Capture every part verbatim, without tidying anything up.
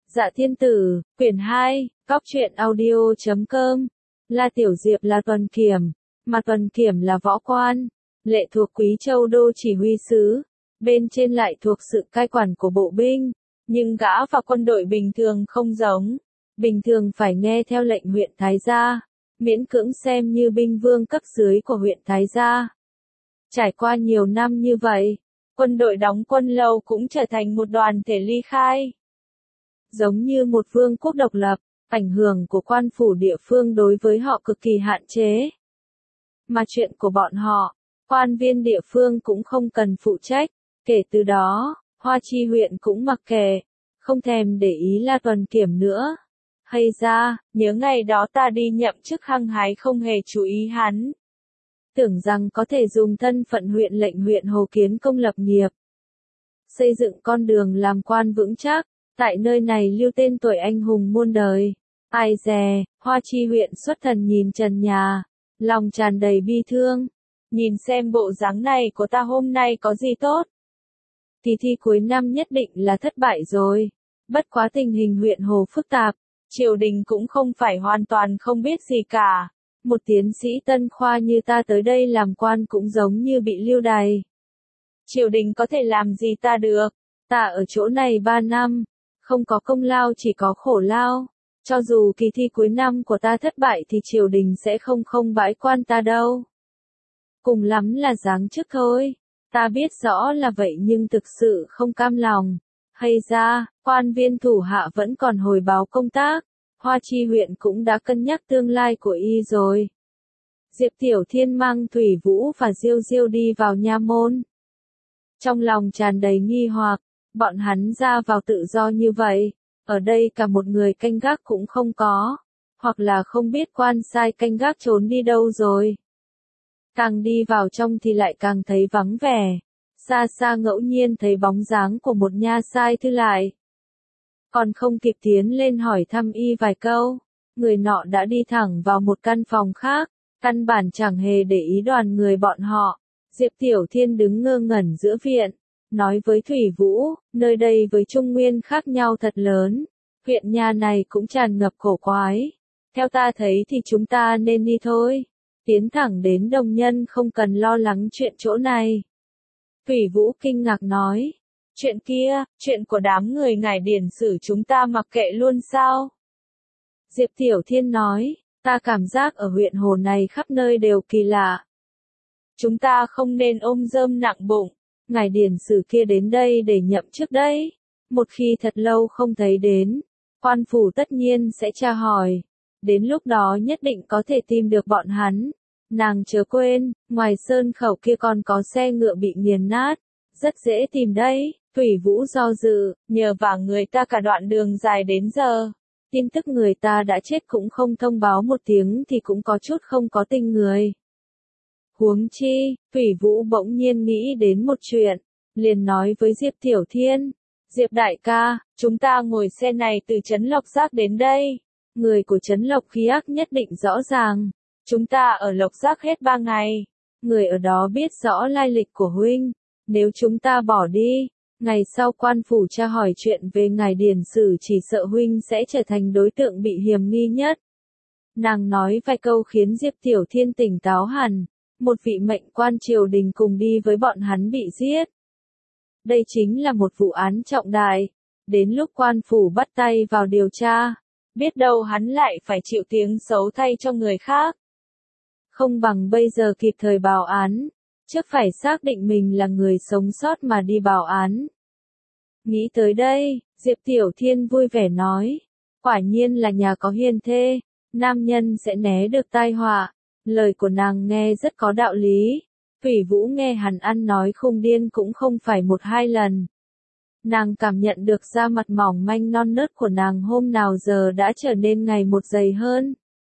Dạ Thiên Tử, quyển hai, góc truyện audio chấm com. La Tiểu Diệp là Tuần Kiểm, mà Tuần Kiểm là võ quan, lệ thuộc Quý Châu Đô chỉ huy sứ, bên trên lại thuộc sự cai quản của bộ binh, nhưng gã và quân đội bình thường không giống, bình thường phải nghe theo lệnh huyện Thái Gia, miễn cưỡng xem như binh vương cấp dưới của huyện Thái Gia. Trải qua nhiều năm như vậy, quân đội đóng quân lâu cũng trở thành một đoàn thể ly khai. Giống như một vương quốc độc lập, ảnh hưởng của quan phủ địa phương đối với họ cực kỳ hạn chế. Mà chuyện của bọn họ, quan viên địa phương cũng không cần phụ trách, kể từ đó, Hoa Chi huyện cũng mặc kệ, không thèm để ý La Tuần Kiểm nữa. Hay ra, nhớ ngày đó ta đi nhậm chức hăng hái không hề chú ý hắn. Tưởng rằng có thể dùng thân phận huyện lệnh huyện Hồ Kiến Công lập nghiệp, xây dựng con đường làm quan vững chắc, tại nơi này lưu tên tuổi anh hùng muôn đời. Ai dè, Hoa Chi huyện xuất thần nhìn trần nhà, lòng tràn đầy bi thương. Nhìn xem bộ dáng này của ta hôm nay có gì tốt. Kỳ thi cuối năm nhất định là thất bại rồi. Bất quá tình hình huyện Hồ phức tạp, triều đình cũng không phải hoàn toàn không biết gì cả. Một tiến sĩ tân khoa như ta tới đây làm quan cũng giống như bị lưu đày. Triều đình có thể làm gì ta được? Ta ở chỗ này ba năm, không có công lao chỉ có khổ lao. Cho dù kỳ thi cuối năm của ta thất bại thì triều đình sẽ không không bãi quan ta đâu. Cùng lắm là giáng chức thôi. Ta biết rõ là vậy nhưng thực sự không cam lòng. Hay ra, quan viên thủ hạ vẫn còn hồi báo công tác. Hoa Chi huyện cũng đã cân nhắc tương lai của y rồi. Diệp Tiểu Thiên mang Thủy Vũ và Diêu Diêu đi vào nha môn. Trong lòng tràn đầy nghi hoặc, bọn hắn ra vào tự do như vậy, ở đây cả một người canh gác cũng không có, hoặc là không biết quan sai canh gác trốn đi đâu rồi. Càng đi vào trong thì lại càng thấy vắng vẻ, xa xa ngẫu nhiên thấy bóng dáng của một nha sai thư lại. Còn không kịp tiến lên hỏi thăm y vài câu, người nọ đã đi thẳng vào một căn phòng khác, căn bản chẳng hề để ý đoàn người bọn họ. Diệp Tiểu Thiên đứng ngơ ngẩn giữa viện, nói với Thủy Vũ, nơi đây với Trung Nguyên khác nhau thật lớn, huyện nhà này cũng tràn ngập cổ quái. Theo ta thấy thì chúng ta nên đi thôi, tiến thẳng đến Đồng Nhân không cần lo lắng chuyện chỗ này. Thủy Vũ kinh ngạc nói, chuyện kia, chuyện của đám người ngải điển sử chúng ta mặc kệ luôn sao? Diệp Tiểu Thiên nói, ta cảm giác ở huyện Hồ này khắp nơi đều kỳ lạ. Chúng ta không nên ôm rơm nặng bụng, ngải điển sử kia đến đây để nhậm chức đấy. Một khi thật lâu không thấy đến, quan phủ tất nhiên sẽ tra hỏi. Đến lúc đó nhất định có thể tìm được bọn hắn. Nàng chớ quên, ngoài sơn khẩu kia còn có xe ngựa bị nghiền nát. Rất dễ tìm đấy. Thủy Vũ do dự, nhờ vả người ta cả đoạn đường dài đến giờ. Tin tức người ta đã chết cũng không thông báo một tiếng thì cũng có chút không có tình người. Huống chi, Thủy Vũ bỗng nhiên nghĩ đến một chuyện, liền nói với Diệp Tiểu Thiên, Diệp đại ca, chúng ta ngồi xe này từ Trấn Lộc Giác đến đây. Người của Trấn Lộc khí ác nhất định rõ ràng. Chúng ta ở Lộc Giác hết ba ngày. Người ở đó biết rõ lai lịch của huynh. Nếu chúng ta bỏ đi, ngày sau quan phủ tra hỏi chuyện về ngài điển sử chỉ sợ huynh sẽ trở thành đối tượng bị hiềm nghi nhất. Nàng nói vài câu khiến Diệp Tiểu Thiên tỉnh táo hẳn. Một vị mệnh quan triều đình cùng đi với bọn hắn bị giết. Đây chính là một vụ án trọng đại. Đến lúc quan phủ bắt tay vào điều tra, biết đâu hắn lại phải chịu tiếng xấu thay cho người khác. Không bằng bây giờ kịp thời báo án, trước phải xác định mình là người sống sót mà đi báo án. Nghĩ tới đây, Diệp Tiểu Thiên vui vẻ nói, quả nhiên là nhà có hiền thê, nam nhân sẽ né được tai họa. Lời của nàng nghe rất có đạo lý. Thủy Vũ nghe hắn ăn nói khùng điên cũng không phải một hai lần. Nàng cảm nhận được da mặt mỏng manh non nớt của nàng hôm nào giờ đã trở nên ngày một dày hơn.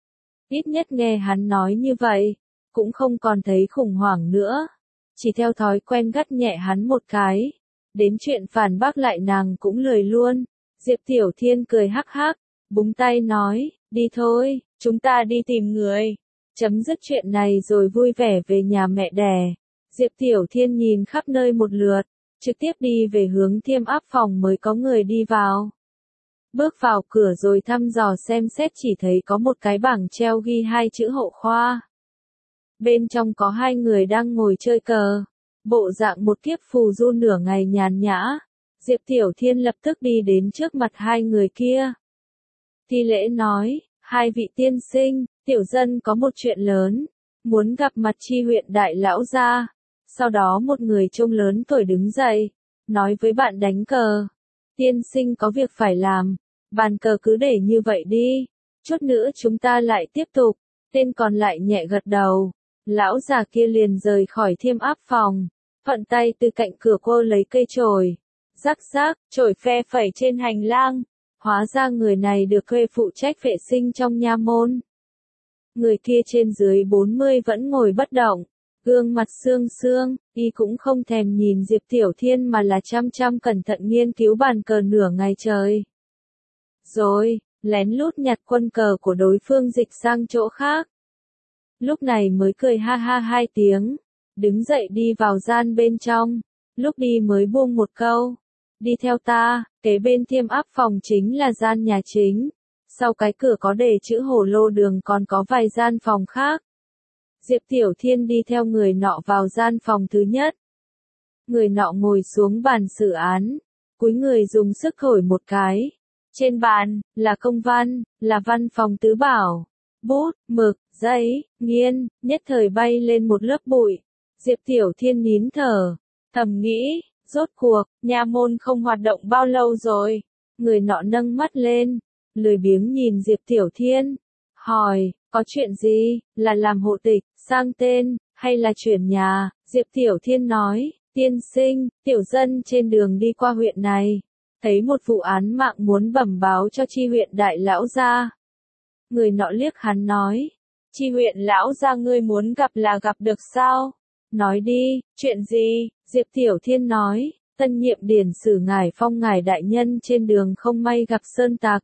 Ít nhất nghe hắn nói như vậy, cũng không còn thấy khủng hoảng nữa. Chỉ theo thói quen gắt nhẹ hắn một cái. Đến chuyện phản bác lại nàng cũng lười luôn. Diệp Tiểu Thiên cười hắc hắc, búng tay nói, đi thôi, chúng ta đi tìm người. Chấm dứt chuyện này rồi vui vẻ về nhà mẹ đẻ. Diệp Tiểu Thiên nhìn khắp nơi một lượt, trực tiếp đi về hướng Thiêm Áp phòng mới có người đi vào. Bước vào cửa rồi thăm dò xem xét chỉ thấy có một cái bảng treo ghi hai chữ hộ khoa. Bên trong có hai người đang ngồi chơi cờ. Bộ dạng một kiếp phù du nửa ngày nhàn nhã. Diệp Tiểu Thiên lập tức đi đến trước mặt hai người kia. Thi lễ nói, hai vị tiên sinh, tiểu dân có một chuyện lớn, muốn gặp mặt chi huyện đại lão gia. Sau đó một người trông lớn tuổi đứng dậy, nói với bạn đánh cờ. Tiên sinh có việc phải làm, bàn cờ cứ để như vậy đi, chút nữa chúng ta lại tiếp tục. Tên còn lại nhẹ gật đầu, lão già kia liền rời khỏi thiêm áp phòng, thuận tay từ cạnh cửa cô lấy cây chổi, rắc rắc, chổi phe phẩy trên hành lang. Hóa ra người này được thuê phụ trách vệ sinh trong nha môn. Người kia trên dưới bốn mươi vẫn ngồi bất động, gương mặt xương xương, y cũng không thèm nhìn Diệp Tiểu Thiên mà là chăm chăm cẩn thận nghiên cứu bàn cờ nửa ngày trời. Rồi, lén lút nhặt quân cờ của đối phương dịch sang chỗ khác. Lúc này mới cười ha ha hai tiếng, đứng dậy đi vào gian bên trong, lúc đi mới buông một câu. Đi theo ta, kế bên thiêm áp phòng chính là gian nhà chính. Sau cái cửa có đề chữ Hồ Lô Đường còn có vài gian phòng khác. Diệp Tiểu Thiên đi theo người nọ vào gian phòng thứ nhất. Người nọ ngồi xuống bàn xử án, cúi người dùng sức thổi một cái. Trên bàn, là công văn, là văn phòng tứ bảo. Bút, mực, giấy, nghiên, nhất thời bay lên một lớp bụi. Diệp Tiểu Thiên nín thở, thầm nghĩ. Rốt cuộc, nha môn không hoạt động bao lâu rồi. Người nọ nâng mắt lên, lười biếng nhìn Diệp Tiểu Thiên, hỏi, có chuyện gì, là làm hộ tịch, sang tên, hay là chuyển nhà? Diệp Tiểu Thiên nói, tiên sinh, tiểu dân trên đường đi qua huyện này, thấy một vụ án mạng muốn bẩm báo cho chi huyện đại lão gia. Người nọ liếc hắn nói, chi huyện lão gia ngươi muốn gặp là gặp được sao? Nói đi, chuyện gì? Diệp Tiểu Thiên nói, tân nhiệm điển sử ngài Phong ngài đại nhân trên đường không may gặp sơn tặc.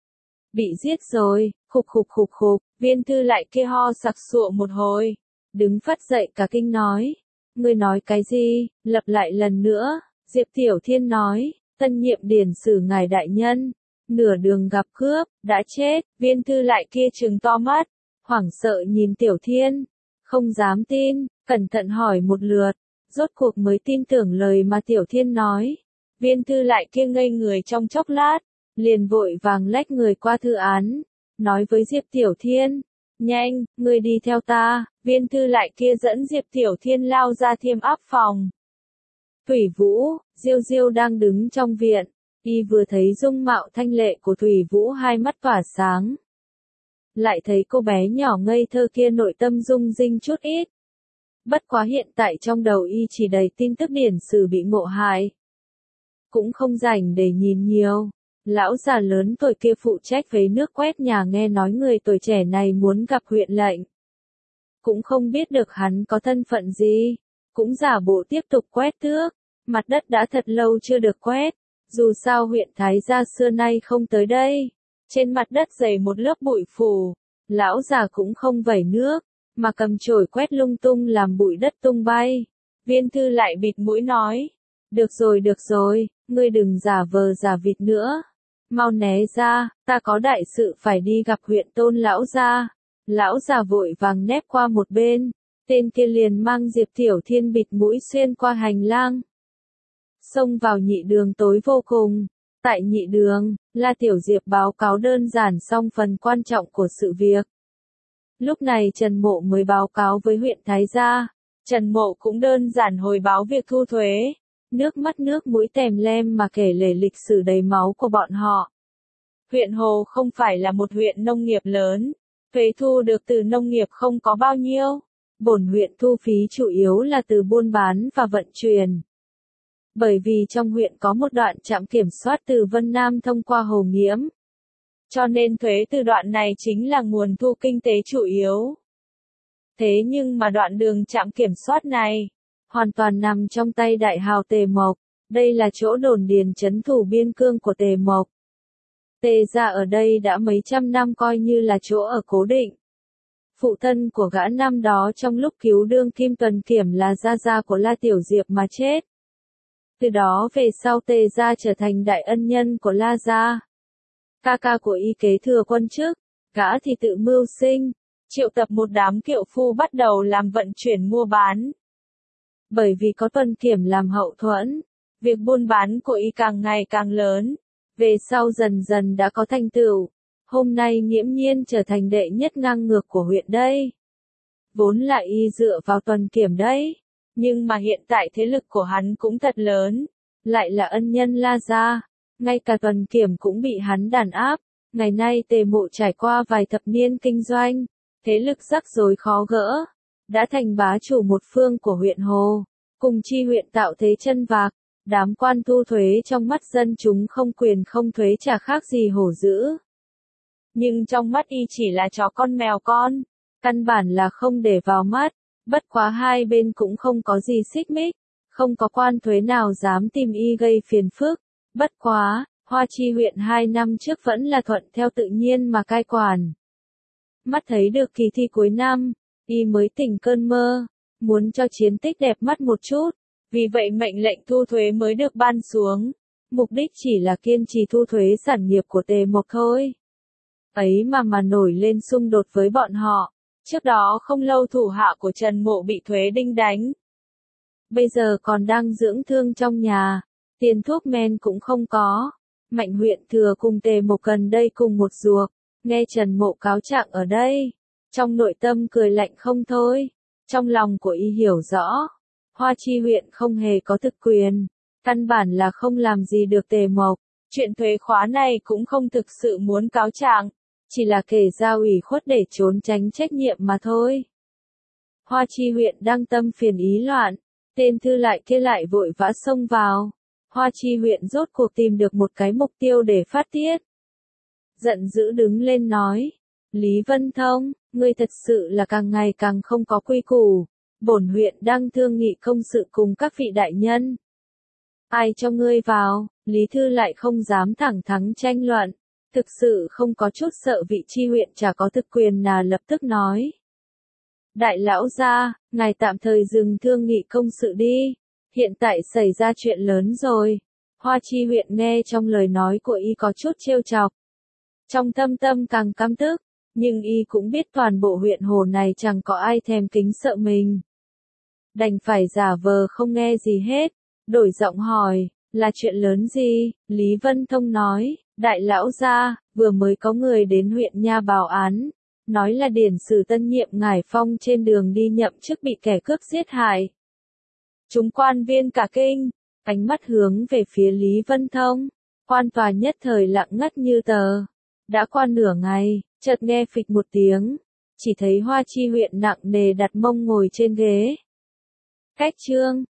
Bị giết rồi, khục khục khục khục, viên thư lại kia ho sặc sụa một hồi. Đứng phắt dậy cả kinh nói, ngươi nói cái gì, lặp lại lần nữa. Diệp Tiểu Thiên nói, tân nhiệm điển sử ngài đại nhân, nửa đường gặp cướp, đã chết. Viên thư lại kia trừng to mắt, hoảng sợ nhìn Tiểu Thiên, không dám tin, cẩn thận hỏi một lượt. Rốt cuộc mới tin tưởng lời mà Tiểu Thiên nói. Viên thư lại kia ngây người trong chốc lát, liền vội vàng lách người qua thư án, nói với Diệp Tiểu Thiên, nhanh, ngươi đi theo ta. Viên thư lại kia dẫn Diệp Tiểu Thiên lao ra thiêm áp phòng. Thủy Vũ, Diêu Diêu đang đứng trong viện, y vừa thấy dung mạo thanh lệ của Thủy Vũ hai mắt tỏa sáng. Lại thấy cô bé nhỏ ngây thơ kia nội tâm rung rinh chút ít. Bất quá hiện tại trong đầu y chỉ đầy tin tức điển sử bị ngộ hại. Cũng không rảnh để nhìn nhiều. Lão già lớn tuổi kia phụ trách vấy nước quét nhà nghe nói người tuổi trẻ này muốn gặp huyện lệnh. Cũng không biết được hắn có thân phận gì. Cũng giả bộ tiếp tục quét tước. Mặt đất đã thật lâu chưa được quét. Dù sao huyện Thái Gia xưa nay không tới đây. Trên mặt đất dày một lớp bụi phủ. Lão già cũng không vẩy nước, mà cầm chổi quét lung tung làm bụi đất tung bay. Viên thư lại bịt mũi nói, được rồi được rồi, ngươi đừng giả vờ giả vịt nữa. Mau né ra, ta có đại sự phải đi gặp huyện Tôn lão gia. Lão già vội vàng nép qua một bên, tên kia liền mang Diệp Tiểu Thiên bịt mũi xuyên qua hành lang. Xông vào nhị đường tối vô cùng. Tại nhị đường, La Tiểu Diệp báo cáo đơn giản xong phần quan trọng của sự việc. Lúc này Trần Mộ mới báo cáo với huyện Thái Gia. Trần Mộ cũng đơn giản hồi báo việc thu thuế. Nước mắt nước mũi tèm lem mà kể lể lịch sử đầy máu của bọn họ. Huyện Hồ không phải là một huyện nông nghiệp lớn. Thuế thu được từ nông nghiệp không có bao nhiêu. Bổn huyện thu phí chủ yếu là từ buôn bán và vận chuyển. Bởi vì trong huyện có một đoạn trạm kiểm soát từ Vân Nam thông qua Hồ Nghiễm. Cho nên thuế từ đoạn này chính là nguồn thu kinh tế chủ yếu. Thế nhưng mà đoạn đường trạm kiểm soát này, hoàn toàn nằm trong tay đại hào Tề Mộc. Đây là chỗ đồn điền trấn thủ biên cương của Tề Mộc. Tề gia ở đây đã mấy trăm năm coi như là chỗ ở cố định. Phụ thân của gã năm đó trong lúc cứu đương Kim Tuần Kiểm là gia gia của La Tiểu Diệp mà chết. Từ đó về sau Tề gia trở thành đại ân nhân của La gia. Ca ca của y kế thừa quân chức, gã thì tự mưu sinh, triệu tập một đám kiệu phu bắt đầu làm vận chuyển mua bán. Bởi vì có Tuần Kiểm làm hậu thuẫn, việc buôn bán của y càng ngày càng lớn, về sau dần dần đã có thành tựu, hôm nay nghiễm nhiên trở thành đệ nhất ngang ngược của huyện đây. Vốn là y dựa vào Tuần Kiểm đấy, nhưng mà hiện tại thế lực của hắn cũng thật lớn, lại là ân nhân La gia, ngay cả Tuần Kiểm cũng bị hắn đàn áp. Ngày nay Tề Mộ trải qua vài thập niên kinh doanh, thế lực rắc rối khó gỡ, đã thành bá chủ một phương của huyện Hồ, cùng chi huyện tạo thế chân vạc, đám quan thu thuế trong mắt dân chúng không quyền không thuế chả khác gì hổ dữ. Nhưng trong mắt y chỉ là chó con mèo con, căn bản là không để vào mắt, bất quá hai bên cũng không có gì xích mích, không có quan thuế nào dám tìm y gây phiền phức, bất quá. Hoa Chi huyện hai năm trước vẫn là thuận theo tự nhiên mà cai quản. Mắt thấy được kỳ thi cuối năm, y mới tỉnh cơn mơ, muốn cho chiến tích đẹp mắt một chút, vì vậy mệnh lệnh thu thuế mới được ban xuống. Mục đích chỉ là kiên trì thu thuế sản nghiệp của Tề Mộc thôi. Ấy mà mà nổi lên xung đột với bọn họ, trước đó không lâu thủ hạ của Trần Mộ bị thuế đinh đánh. Bây giờ còn đang dưỡng thương trong nhà, tiền thuốc men cũng không có. Mạnh huyện thừa cùng Tề Mộc gần đây cùng một ruột, nghe Trần Mộ cáo trạng ở đây, trong nội tâm cười lạnh không thôi, trong lòng của y hiểu rõ, Hoa Chi huyện không hề có thực quyền, căn bản là không làm gì được Tề Mộc, chuyện thuế khóa này cũng không thực sự muốn cáo trạng, chỉ là kể ra ủy khuất để trốn tránh trách nhiệm mà thôi. Hoa Chi huyện đang tâm phiền ý loạn, tên thư lại kia lại vội vã xông vào. Hoa Chi huyện rốt cuộc tìm được một cái mục tiêu để phát tiết. Giận dữ đứng lên nói, Lý Vân Thông, ngươi thật sự là càng ngày càng không có quy củ, bổn huyện đang thương nghị công sự cùng các vị đại nhân. Ai cho ngươi vào, Lý Thư lại không dám thẳng thắn tranh luận, thực sự không có chút sợ vị chi huyện chả có thực quyền nào lập tức nói. Đại lão gia, ngài tạm thời dừng thương nghị công sự đi. Hiện tại xảy ra chuyện lớn rồi. Hoa Chi huyện nghe trong lời nói của y có chút trêu chọc. Trong thâm tâm càng căm tức, nhưng y cũng biết toàn bộ huyện Hồ này chẳng có ai thèm kính sợ mình. Đành phải giả vờ không nghe gì hết, đổi giọng hỏi, là chuyện lớn gì? Lý Vân Thông nói, đại lão gia, vừa mới có người đến huyện Nha báo án, nói là điển sử tân nhiệm Ngải Phong trên đường đi nhậm chức bị kẻ cướp giết hại. Chúng quan viên cả kinh, ánh mắt hướng về phía Lý Vân Thông, quan tòa nhất thời lặng ngắt như tờ. Đã qua nửa ngày, chợt nghe phịch một tiếng, chỉ thấy Hoa Chi huyện nặng nề đặt mông ngồi trên ghế. Cách chương